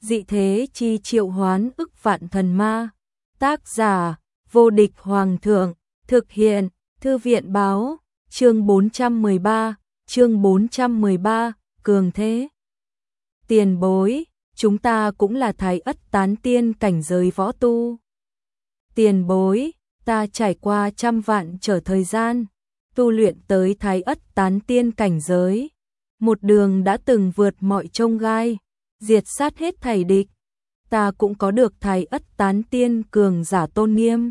Dị thế chi triệu hoán ức vạn thần ma. Tác giả: Vô địch hoàng thượng. Thực hiện: Thư viện báo. Chương 413, cường thế. Tiền bối, chúng ta cũng là Thái Ất tán tiên cảnh giới võ tu. Tiền bối, ta trải qua trăm vạn trở thời gian, tu luyện tới Thái Ất tán tiên cảnh giới. Một đường đã từng vượt mọi chông gai, diệt sát hết thảy địch. Ta cũng có được Thái Ất tán tiên cường giả tôn nghiêm.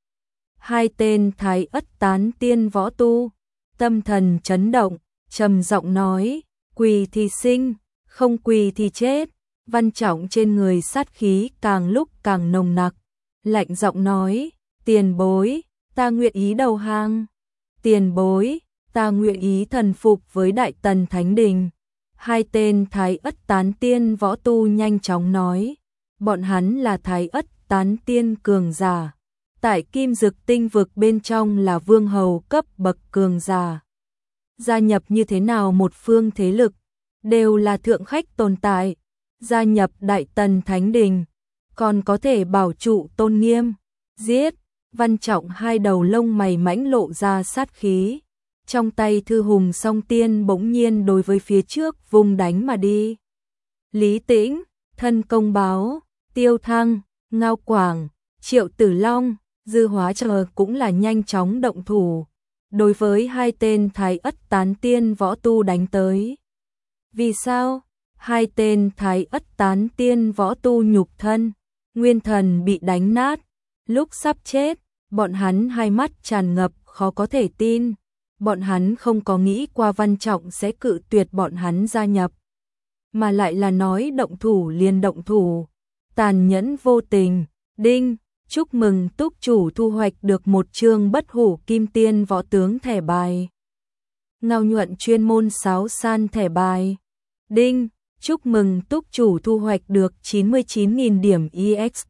Hai tên Thái Ất tán tiên võ tu, tâm thần chấn động, trầm giọng nói, quỳ thì sinh, không quỳ thì chết. Văn Trọng trên người sát khí càng lúc càng nồng nặc, lạnh giọng nói, tiền bối, ta nguyện ý đầu hàng. Tiền bối, ta nguyện ý thần phục với Đại Tần Thánh Đình. Hai tên Thái Ất tán tiên võ tu nhanh chóng nói, bọn hắn là Thái Ất tán tiên cường giả. Tại Kim Dực tinh vực bên trong là vương hầu cấp bậc cường giả. Gia nhập như thế nào một phương thế lực, đều là thượng khách tồn tại. Gia nhập Đại Tần Thánh Đình, còn có thể bảo trụ tôn nghiêm. Giết! Văn Trọng hai đầu lông mày mãnh lộ ra sát khí. Trong tay thư hùng song tiên bỗng nhiên đối với phía trước vùng đánh mà đi. Lý Tĩnh, Thân Công Báo, Tiêu Thăng, Ngao Quảng, Triệu Tử Long, Dư Hóa chờ cũng là nhanh chóng động thủ. Đối với hai tên Thái Ất tán tiên võ tu đánh tới. Vì sao? Hai tên Thái Ất tán tiên võ tu nhục thân, nguyên thần bị đánh nát. Lúc sắp chết, bọn hắn hai mắt tràn ngập khó có thể tin. Bọn hắn không có nghĩ qua Văn Trọng sẽ cự tuyệt bọn hắn gia nhập. Mà lại là nói động thủ liền động thủ. Tàn nhẫn vô tình. Đinh, chúc mừng túc chủ thu hoạch được một chương bất hủ kim tiên võ tướng thẻ bài. Ngao nhuận chuyên môn sáo san thẻ bài. Đinh, chúc mừng túc chủ thu hoạch được 99.000 điểm EXP.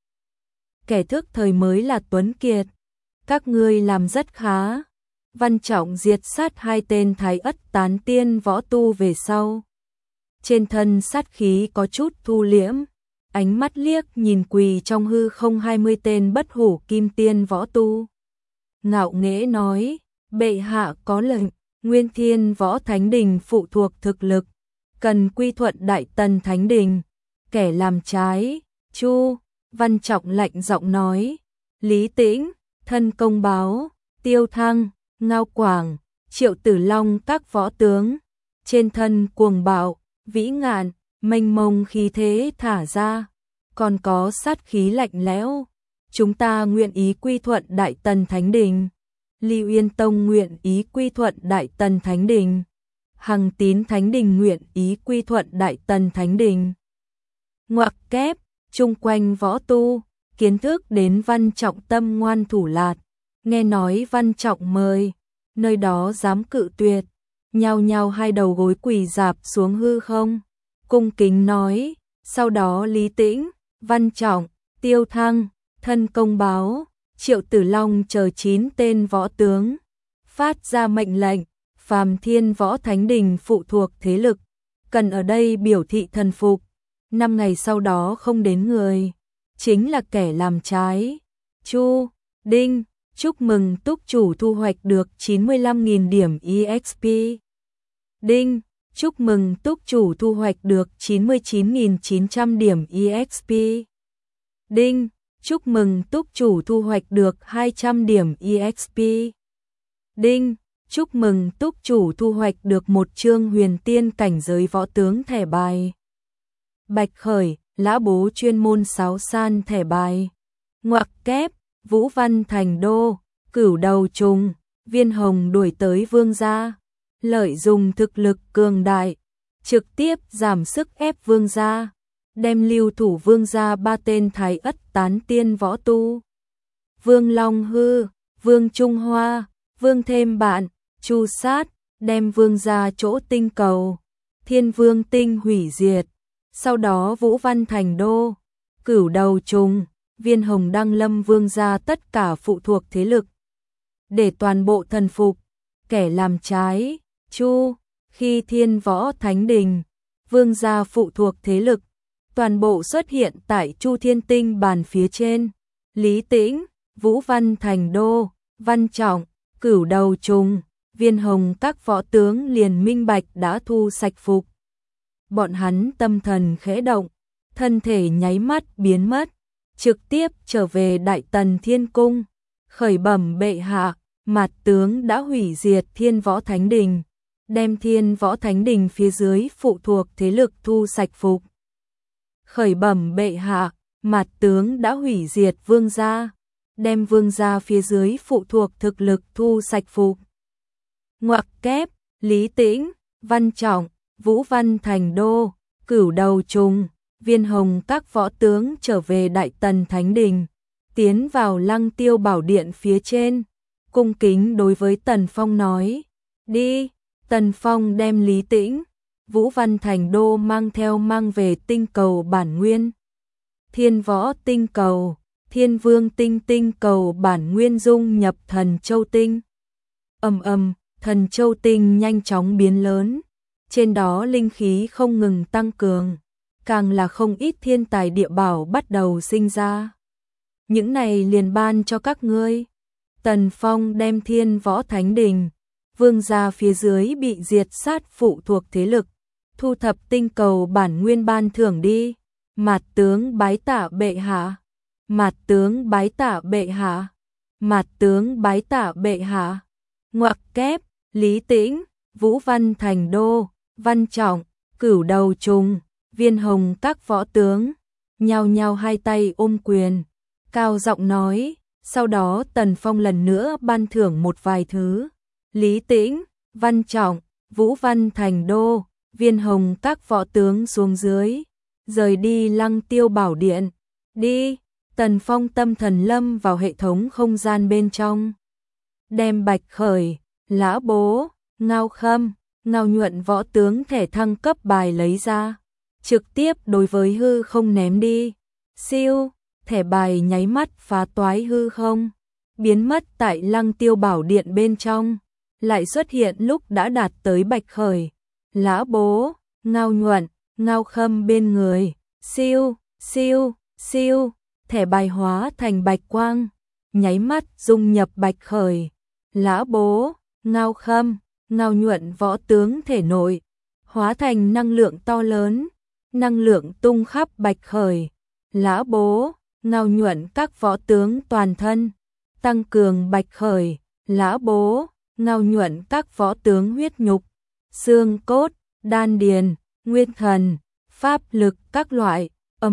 Kẻ thức thời mới là Tuấn Kiệt. Các ngươi làm rất khá. Văn Trọng diệt sát hai tên Thái Ất tán tiên võ tu về sau. Trên thân sát khí có chút thu liễm. Ánh mắt liếc nhìn quỳ trong hư không 20 tên bất hủ kim tiên võ tu. Ngạo nghễ nói, bệ hạ có lệnh, Nguyên Thiên Võ Thánh Đình phụ thuộc thực lực, cần quy thuận Đại Tần Thánh Đình. Kẻ làm trái, Chu! Văn Trọng lạnh giọng nói, Lý Tĩnh, Thân Công Báo, Tiêu Thăng, Ngao Quảng, Triệu Tử Long các võ tướng, trên thân cuồng bạo, vĩ ngạn, mênh mông khí thế thả ra, còn có sát khí lạnh lẽo. Chúng ta nguyện ý quy thuận Đại Tần Thánh Đình. Lưu Yên Tông nguyện ý quy thuận Đại Tần Thánh Đình. Hằng Tín Thánh Đình nguyện ý quy thuận Đại Tần Thánh Đình. Ngoặc kép, chung quanh võ tu, kiến thức đến Văn Trọng tâm ngoan thủ lạt. Nghe nói Văn Trọng mời, nơi đó dám cự tuyệt, nhao nhao hai đầu gối quỳ rạp xuống hư không, cung kính nói. Sau đó Lý Tĩnh, Văn Trọng, Tiêu Thăng, Thân Công Báo, Triệu Tử Long chờ 9 tên võ tướng phát ra mệnh lệnh, phàm Thiên Võ Thánh Đình phụ thuộc thế lực cần ở đây biểu thị thần phục. 5 ngày sau đó không đến người, chính là kẻ làm trái. Chu! Đinh, chúc mừng túc chủ thu hoạch được 95.000 điểm EXP. Đinh, chúc mừng túc chủ thu hoạch được 99.900 điểm EXP. Đinh, chúc mừng túc chủ thu hoạch được 200 điểm EXP. Đinh, chúc mừng túc chủ thu hoạch được một chương huyền tiên cảnh giới võ tướng thẻ bài. Bạch Khởi, Lã Bố chuyên môn sáo san thẻ bài. Ngoặc kép, Vũ Văn Thành Đô, Cửu Đầu Trùng, Viên Hồng đuổi tới vương gia. Lợi dụng thực lực cường đại, trực tiếp giảm sức ép vương gia, đem lưu thủ vương gia 3 tên Thái Ất tán tiên võ tu. Vương Long Hư, Vương Trung Hoa, Vương Thêm Bạn, Chu sát, đem vương gia chỗ tinh cầu, Thiên Vương tinh hủy diệt. Sau đó Vũ Văn Thành Đô, Cửu Đầu Trùng, Viên Hồng đăng lâm vương gia tất cả phụ thuộc thế lực. Để toàn bộ thần phục, kẻ làm trái, Chu! Khi Thiên Võ Thánh Đình, vương gia phụ thuộc thế lực, toàn bộ xuất hiện tại Chu Thiên Tinh bàn phía trên. Lý Tĩnh, Vũ Văn Thành Đô, Văn Trọng, Cửu Đầu Trùng, Viên Hồng các võ tướng liền minh bạch đã thu sạch phục. Bọn hắn tâm thần khẽ động, thân thể nháy mắt biến mất, trực tiếp trở về Đại Tần Thiên Cung, khởi bẩm bệ hạ, Mạt tướng đã hủy diệt Thiên Võ Thánh Đình, đem Thiên Võ Thánh Đình phía dưới phụ thuộc thế lực thu sạch phục. Khởi bẩm bệ hạ, Mạt tướng đã hủy diệt Vương gia, đem Vương gia phía dưới phụ thuộc thực lực thu sạch phục. Ngoặc kép, Lý Tĩnh, Văn Trọng, Vũ Văn Thành Đô, Cửu Đầu Trùng, Viên Hồng các võ tướng trở về Đại Tần Thánh Đình, tiến vào Lăng Tiêu Bảo Điện phía trên, cung kính đối với Tần Phong nói, đi. Tần Phong đem Lý Tĩnh, Vũ Văn Thành Đô mang về tinh cầu bản nguyên. Thiên Võ tinh cầu, Thiên Vương tinh cầu bản nguyên dung nhập Thần Châu tinh. Thần Châu tinh nhanh chóng biến lớn, trên đó linh khí không ngừng tăng cường, càng là không ít thiên tài địa bảo bắt đầu sinh ra. Những này liền ban cho các ngươi. Tần Phong đem Thiên Võ Thánh Đình, Vương gia phía dưới bị diệt sát phụ thuộc thế lực, thu thập tinh cầu bản nguyên ban thưởng đi. Mạt tướng bái tạ bệ hạ. Mạt tướng bái tạ bệ hạ. Mạt tướng bái tạ bệ hạ. Ngoặc kép, Lý Tĩnh, Vũ Văn Thành Đô, Văn Trọng, Cửu Đầu Trùng, Viên Hồng các võ tướng, nhao nhao hai tay ôm quyền, cao giọng nói, sau đó Tần Phong lần nữa ban thưởng một vài thứ. Lý Tĩnh, Văn Trọng, Vũ Văn Thành Đô, Viên Hồng các võ tướng xuống dưới, rời đi Lăng Tiêu Bảo Điện. Đi. Tần Phong tâm thần lâm vào hệ thống không gian bên trong, đem Bạch Khởi, Lã Bố, Ngao Khâm, Ngao Nhuận võ tướng thẻ thăng cấp bài lấy ra, trực tiếp đối với hư không ném đi. Siêu, thẻ bài nháy mắt phá toái hư không, biến mất tại Lăng Tiêu Bảo Điện bên trong, lại xuất hiện lúc đã đạt tới Bạch Khởi, Lã Bố, Ngao Nhuận, Ngao Khâm bên người. Siêu, siêu, siêu, thẻ bài hóa thành bạch quang, nháy mắt dung nhập Bạch Khởi, Lã Bố, Ngao Khâm, Ngao Nhuận võ tướng thể nội, hóa thành năng lượng to lớn, năng lượng tung khắp Bạch Khởi, Lã Bố, Ngao Nhuận các võ tướng toàn thân, tăng cường Bạch Khởi, Lã Bố, Ngao Nhuận các võ tướng huyết nhục, xương cốt, đan điền, nguyên thần, pháp lực các loại.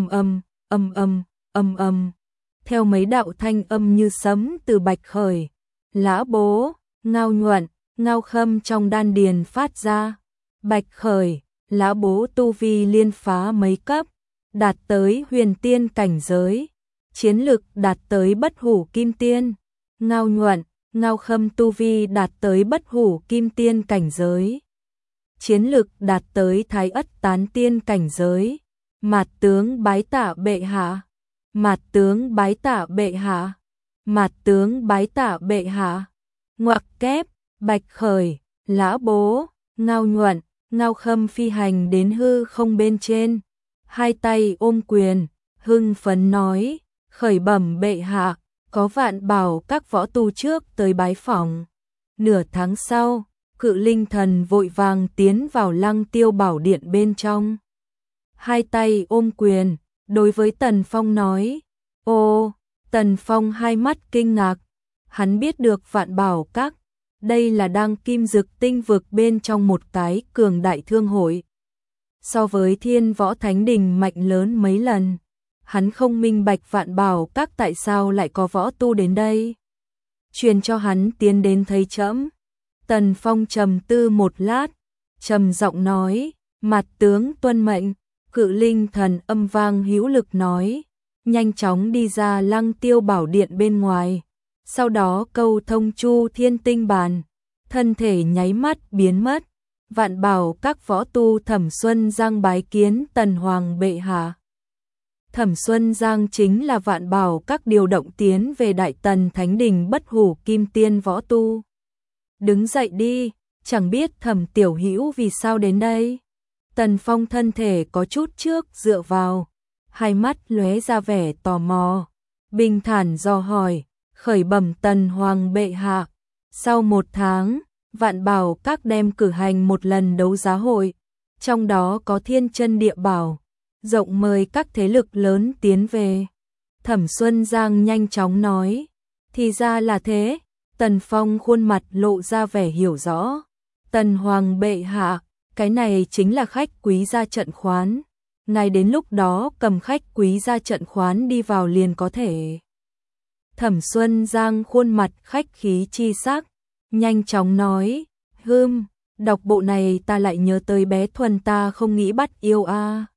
Theo mấy đạo thanh âm như sấm từ Bạch Khởi, Lã Bố, Ngao Nhuận, Ngao Khâm trong đan điền phát ra. Bạch Khởi, Lã Bố tu vi liên phá mấy cấp, đạt tới huyền tiên cảnh giới, chiến lực đạt tới bất hủ kim tiên. Ngao Nhuận, Ngao Khâm tu vi đạt tới bất hủ kim tiên cảnh giới, chiến lực đạt tới thái ất tán tiên cảnh giới. Mạt tướng bái tạ bệ hạ. Mạt tướng bái tạ bệ hạ. Mạt tướng bái tạ bệ hạ. Ngoặc kép, Bạch Khởi, Lã Bố, Ngao Nhuận, Ngao Khâm phi hành đến hư không bên trên, hai tay ôm quyền, hưng phấn nói, khởi bẩm bệ hạ, có Vạn Bảo các võ tu trước tới bái phỏng. Nửa tháng sau, Cự Linh Thần vội vàng tiến vào Lăng Tiêu Bảo Điện bên trong, hai tay ôm quyền, đối với Tần Phong nói, ô. Tần Phong hai mắt kinh ngạc, hắn biết được Vạn Bảo các, đây là đang Kim Dực tinh vực bên trong một cái cường đại thương hội, so với Thiên Võ Thánh Đình mạnh lớn mấy lần. Hắn không minh bạch Vạn Bảo các tại sao lại có võ tu đến đây, truyền cho hắn tiến đến thấy trẫm. Tần Phong trầm tư một lát, trầm giọng nói, Mạt tướng tuân mệnh. Cự Linh Thần âm vang hữu lực nói, nhanh chóng đi ra Lăng Tiêu Bảo Điện bên ngoài, sau đó câu thông Chu Thiên Tinh bàn, thân thể nháy mắt biến mất. Vạn Bảo các võ tu Thẩm Xuân Giang bái kiến Tần Hoàng bệ hạ. Thẩm Xuân Giang chính là Vạn Bảo các điều động tiến về Đại Tần Thánh Đình bất hủ kim tiên võ tu. Đứng dậy đi, chẳng biết Thẩm tiểu hữu vì sao đến đây. Tần Phong thân thể có chút trước dựa vào, hai mắt lóe ra vẻ tò mò, bình thản dò hỏi, khởi bẩm Tần Hoàng bệ hạ, sau 1 tháng, Vạn Bảo Các đem cử hành một lần đấu giá hội, trong đó có thiên chân địa bảo, rộng mời các thế lực lớn tiến về. Thẩm Xuân Giang nhanh chóng nói, thì ra là thế. Tần Phong khuôn mặt lộ ra vẻ hiểu rõ. Tần Hoàng bệ hạ, cái này chính là khách quý ra trận khoán. Ngài đến lúc đó cầm khách quý ra trận khoán đi vào liền có thể. Thẩm Xuân Giang khuôn mặt khách khí chi sắc, nhanh chóng nói, đọc bộ này ta lại nhớ tới bé Thuần ta không nghĩ bắt yêu a.